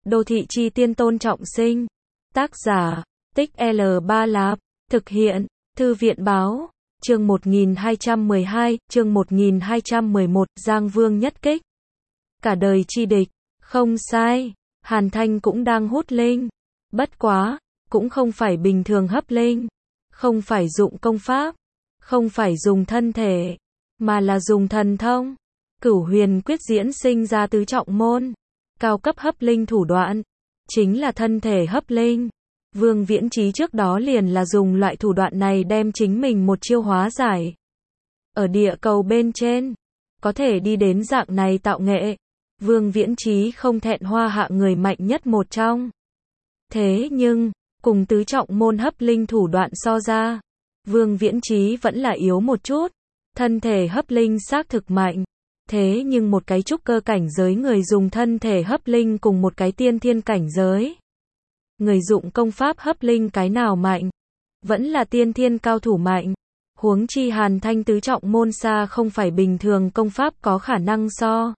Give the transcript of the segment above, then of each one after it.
Đô thị chi tiên Tôn Trọng Sinh. Tác giả, Tích L3 Lạp. Thực hiện, Thư viện báo. Chương 1212, chương 1211, Giang Vương nhất kích. Cả đời chi địch. Không sai, Hàn Thanh cũng đang hút linh. Bất quá, cũng không phải bình thường hấp linh. Không phải dụng công pháp. Không phải dùng thân thể. Mà là dùng thần thông. Cửu huyền quyết diễn sinh ra tứ trọng môn. Cao cấp hấp linh thủ đoạn. Chính là thân thể hấp linh. Vương Viễn Chí trước đó liền là dùng loại thủ đoạn này đem chính mình một chiêu hóa giải. Ở địa cầu bên trên, có thể đi đến dạng này tạo nghệ. Vương Viễn Chí không thẹn hoa hạ người mạnh nhất một trong. Thế nhưng, cùng tứ trọng môn hấp linh thủ đoạn so ra, Vương Viễn Chí vẫn là yếu một chút. Thân thể hấp linh xác thực mạnh. Thế nhưng một cái trúc cơ cảnh giới người dùng thân thể hấp linh cùng một cái tiên thiên cảnh giới. Người dụng công pháp hấp linh cái nào mạnh? Vẫn là tiên thiên cao thủ mạnh. Huống chi Hàn Thanh tứ trọng môn xa không phải bình thường công pháp có khả năng so.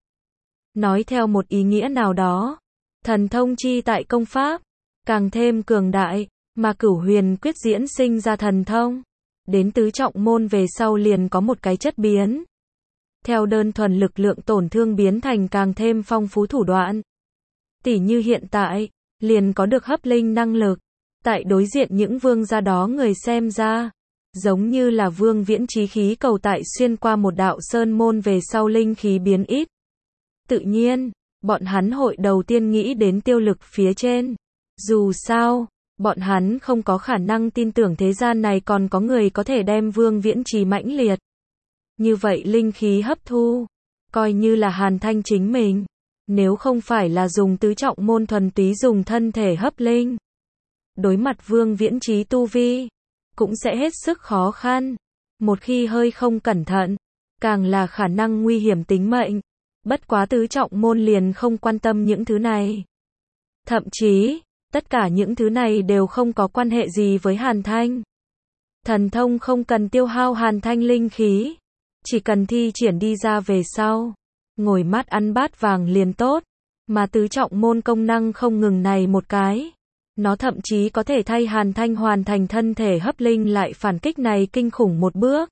Nói theo một ý nghĩa nào đó, thần thông chi tại công pháp, càng thêm cường đại, mà cửu huyền quyết diễn sinh ra thần thông. Đến tứ trọng môn về sau liền có một cái chất biến. Theo đơn thuần lực lượng tổn thương biến thành càng thêm phong phú thủ đoạn. Tỉ như hiện tại, liền có được hấp linh năng lực. Tại đối diện những vương gia đó người xem ra, giống như là Vương Viễn Chí khí cầu tại xuyên qua một đạo sơn môn về sau linh khí biến ít. Tự nhiên, bọn hắn hội đầu tiên nghĩ đến tiêu lực phía trên. Dù sao, bọn hắn không có khả năng tin tưởng thế gian này còn có người có thể đem Vương Viễn Chí mãnh liệt. Như vậy linh khí hấp thu, coi như là Hàn Thanh chính mình. Nếu không phải là dùng tứ trọng môn thuần túy dùng thân thể hấp linh. Đối mặt Vương Viễn Chí tu vi, cũng sẽ hết sức khó khăn. Một khi hơi không cẩn thận, càng là khả năng nguy hiểm tính mệnh. Bất quá tứ trọng môn liền không quan tâm những thứ này. Thậm chí, tất cả những thứ này đều không có quan hệ gì với Hàn Thanh. Thần thông không cần tiêu hao Hàn Thanh linh khí. Chỉ cần thi triển đi ra về sau. Ngồi mát ăn bát vàng liền tốt. Mà tứ trọng môn công năng không ngừng này một cái. Nó thậm chí có thể thay Hàn Thanh hoàn thành thân thể hấp linh lại phản kích này kinh khủng một bước.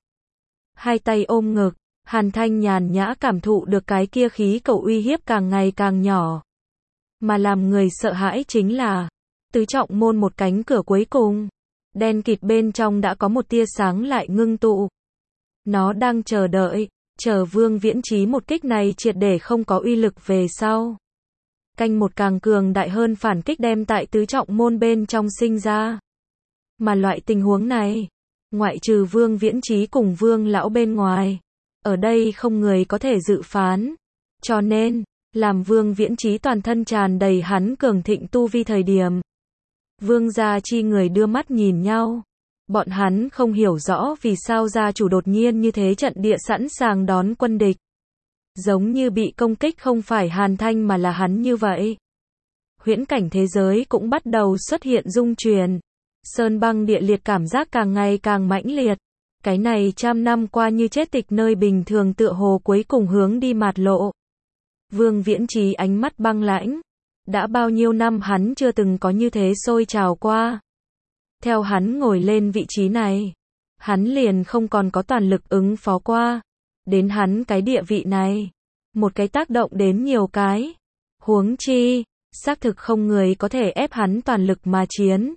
Hai tay ôm ngực, Hàn Thanh nhàn nhã cảm thụ được cái kia khí cầu uy hiếp càng ngày càng nhỏ. Mà làm người sợ hãi chính là tứ trọng môn một cánh cửa cuối cùng. Đen kịt bên trong đã có một tia sáng lại ngưng tụ. Nó đang chờ đợi, chờ Vương Viễn Chí một kích này triệt để không có uy lực về sau. Canh một càng cường đại hơn phản kích đem tại tứ trọng môn bên trong sinh ra. Mà loại tình huống này, ngoại trừ Vương Viễn Chí cùng Vương lão bên ngoài, ở đây không người có thể dự phán. Cho nên, làm Vương Viễn Chí toàn thân tràn đầy hắn cường thịnh tu vi thời điểm. Vương gia chi người đưa mắt nhìn nhau. Bọn hắn không hiểu rõ vì sao gia chủ đột nhiên như thế trận địa sẵn sàng đón quân địch. Giống như bị công kích không phải Hàn Thanh mà là hắn như vậy. Huyễn cảnh thế giới cũng bắt đầu xuất hiện rung chuyển. Sơn băng địa liệt cảm giác càng ngày càng mãnh liệt. Cái này trăm năm qua như chết tịch nơi bình thường tựa hồ cuối cùng hướng đi mạt lộ. Vương Viễn Chí ánh mắt băng lãnh. Đã bao nhiêu năm hắn chưa từng có như thế sôi trào qua. Theo hắn ngồi lên vị trí này, hắn liền không còn có toàn lực ứng phó qua. Đến hắn cái địa vị này, một cái tác động đến nhiều cái. Huống chi, xác thực không người có thể ép hắn toàn lực mà chiến.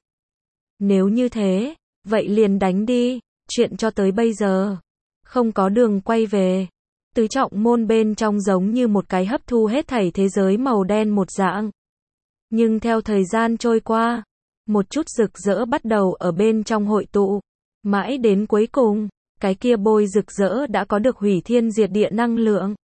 Nếu như thế, vậy liền đánh đi, chuyện cho tới bây giờ, không có đường quay về. Tứ trọng môn bên trong giống như một cái hấp thu hết thảy thế giới màu đen một dạng. Nhưng theo thời gian trôi qua, một chút rực rỡ bắt đầu ở bên trong hội tụ. Mãi đến cuối cùng, cái kia bôi rực rỡ đã có được hủy thiên diệt địa năng lượng.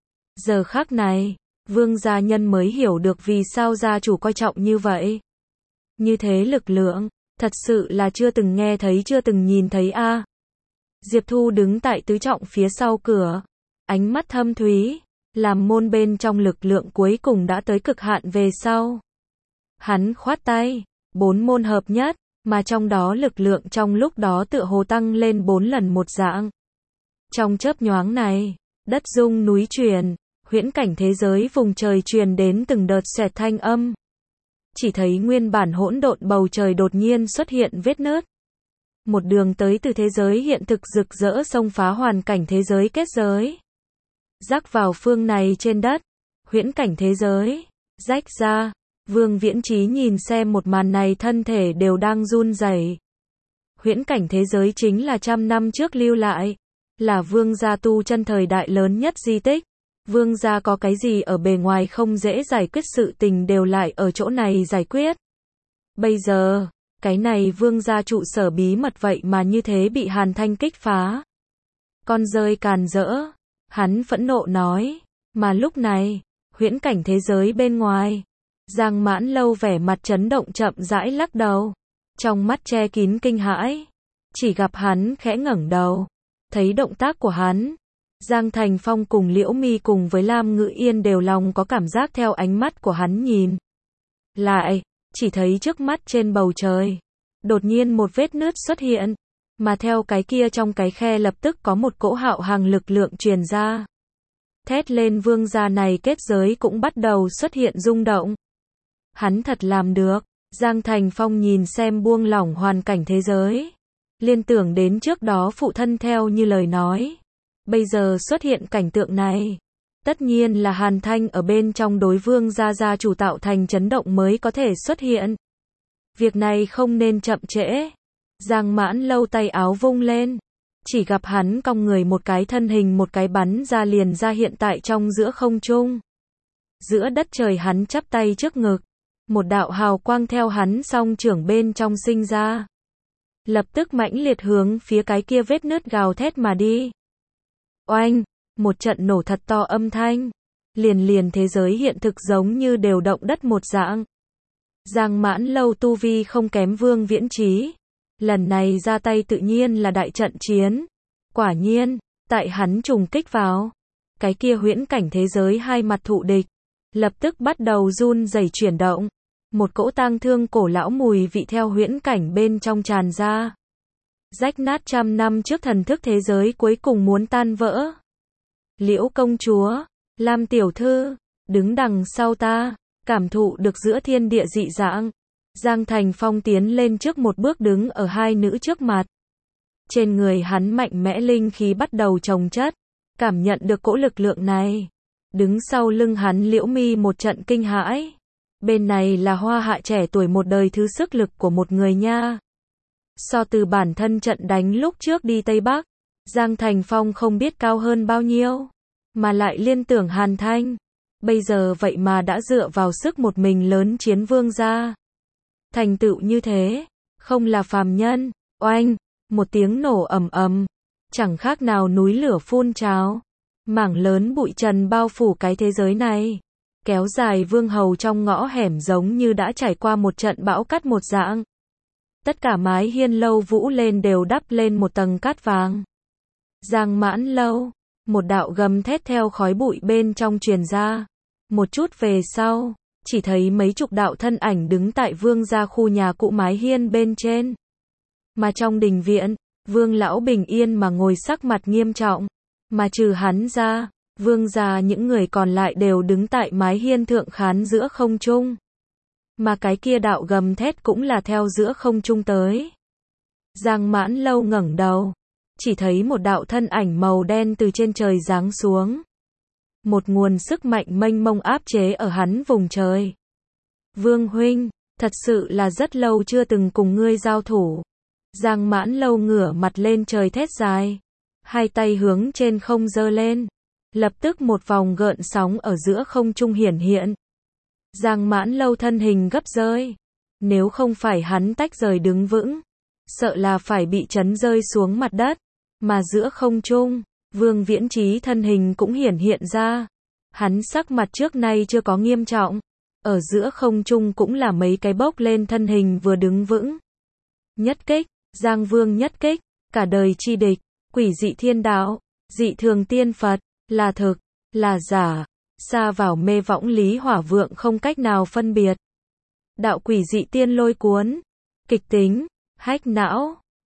Giờ khắc này, Vương gia nhân mới hiểu được vì sao gia chủ coi trọng như vậy. Như thế lực lượng, thật sự là chưa từng nghe thấy chưa từng nhìn thấy a. Diệp Thu đứng tại tứ trọng phía sau cửa, ánh mắt thâm thúy, làm môn bên trong lực lượng cuối cùng đã tới cực hạn về sau. Hắn khoát tay, 4 môn hợp nhất, mà trong đó lực lượng trong lúc đó tựa hồ tăng lên 4 lần một dạng. Trong chớp nhoáng này, đất rung núi chuyển, huyễn cảnh thế giới vùng trời truyền đến từng đợt xẹt thanh âm. chỉ thấy nguyên bản hỗn độn bầu trời đột nhiên xuất hiện vết nứt. Một đường tới từ thế giới hiện thực rực rỡ xông phá hoàn cảnh thế giới kết giới. Rắc vào phương này trên đất, huyễn cảnh thế giới, rách ra. Vương Viễn Chí nhìn xem một màn này thân thể đều đang run rẩy. Huyễn cảnh thế giới chính là 100 năm trước lưu lại, là vương gia tu chân thời đại lớn nhất di tích. Vương gia có cái gì ở bề ngoài không dễ giải quyết sự tình đều lại ở chỗ này giải quyết. Bây giờ, cái này vương gia trụ sở bí mật vậy mà như thế bị Hàn Thanh kích phá. Con rơi càn rỡ, hắn phẫn nộ nói, mà lúc này, huyễn cảnh thế giới bên ngoài, Giang Mãn Lâu vẻ mặt chấn động chậm rãi lắc đầu, trong mắt che kín kinh hãi, chỉ gặp hắn khẽ ngẩng đầu, thấy động tác của hắn, Giang Thành Phong cùng Liễu Mi cùng với Lam Ngữ Yên đều lòng có cảm giác theo ánh mắt của hắn nhìn. Lại, chỉ thấy trước mắt trên bầu trời, đột nhiên một vết nứt xuất hiện, mà theo cái kia trong cái khe lập tức có một cỗ hạo hằng lực lượng truyền ra. Thét lên vương gia này kết giới cũng bắt đầu xuất hiện rung động. Hắn thật làm được, Giang Thành Phong nhìn xem buông lỏng hoàn cảnh thế giới. Liên tưởng đến trước đó phụ thân theo như lời nói. Bây giờ xuất hiện cảnh tượng này. Tất nhiên là Hàn Thanh ở bên trong đối vương gia chủ tạo thành chấn động mới có thể xuất hiện. Việc này không nên chậm trễ. Giang Mãn Lâu tay áo vung lên. Chỉ gặp hắn cong người một cái thân hình một cái bắn ra liền ra hiện tại trong giữa không trung. Giữa đất trời hắn chắp tay trước ngực. Một đạo hào quang theo hắn song trưởng bên trong sinh ra. Lập tức mãnh liệt hướng phía cái kia vết nứt gào thét mà đi. Oanh, một trận nổ thật to âm thanh. Liền thế giới hiện thực giống như đều động đất một dạng. Giang Mãn Lâu tu vi không kém Vương Viễn Chí. Lần này ra tay tự nhiên là đại trận chiến. Quả nhiên, tại hắn trùng kích vào. Cái kia huyễn cảnh thế giới hai mặt thụ địch. Lập tức bắt đầu run rẩy chuyển động. Một cỗ tang thương cổ lão mùi vị theo huyễn cảnh bên trong tràn ra. Rách nát 100 năm trước thần thức thế giới cuối cùng muốn tan vỡ. Liễu công chúa, Lam tiểu thư, đứng đằng sau ta, cảm thụ được giữa thiên địa dị dạng. Giang Thành Phong tiến lên trước một bước đứng ở hai nữ trước mặt. Trên người hắn mạnh mẽ linh khí bắt đầu chồng chất, cảm nhận được cỗ lực lượng này. Đứng sau lưng hắn Liễu Mi một trận kinh hãi. Bên này là hoa hạ trẻ tuổi một đời thứ sức lực của một người nha. So từ bản thân trận đánh lúc trước đi Tây Bắc, Giang Thành Phong không biết cao hơn bao nhiêu, mà lại liên tưởng Hàn Thanh. Bây giờ vậy mà đã dựa vào sức một mình lớn chiến vương gia. Thành tựu như thế, không là phàm nhân. Oanh, một tiếng nổ ầm ầm, chẳng khác nào núi lửa phun trào. Mảng lớn bụi trần bao phủ cái thế giới này. Kéo dài vương hầu trong ngõ hẻm giống như đã trải qua một trận bão cát một dạng. Tất cả mái hiên lâu vũ lên đều đắp lên một tầng cát vàng. Giang Mãn Lâu, một đạo gầm thét theo khói bụi bên trong truyền ra. Một chút về sau, chỉ thấy mấy chục đạo thân ảnh đứng tại vương gia khu nhà cũ mái hiên bên trên. Mà trong đình viện, vương lão bình yên mà ngồi sắc mặt nghiêm trọng. Mà trừ hắn ra, vương gia những người còn lại đều đứng tại mái hiên thượng khán giữa không trung. Mà cái kia đạo gầm thét cũng là theo giữa không trung tới. Giang Mãn Lâu ngẩng đầu, chỉ thấy một đạo thân ảnh màu đen từ trên trời giáng xuống. Một nguồn sức mạnh mênh mông áp chế ở hắn vùng trời. Vương huynh, thật sự là rất lâu chưa từng cùng ngươi giao thủ. Giang Mãn Lâu ngửa mặt lên trời thét dài, hai tay hướng trên không giơ lên. Lập tức một vòng gợn sóng ở giữa không trung hiển hiện. Giang Mãn Lâu thân hình gấp rơi. Nếu không phải hắn tách rời đứng vững, sợ là phải bị chấn rơi xuống mặt đất. Mà giữa không trung, Vương Viễn Chí thân hình cũng hiển hiện ra. Hắn sắc mặt trước nay chưa có nghiêm trọng. Ở giữa không trung cũng là mấy cái bốc lên thân hình vừa đứng vững. Nhất kích, Giang Vương nhất kích, cả đời chi địch, quỷ dị thiên đạo, dị thường tiên Phật, là thực, là giả, xa vào mê võng lý hỏa vượng không cách nào phân biệt. Đạo quỷ dị tiên lôi cuốn, kịch tính, hách não,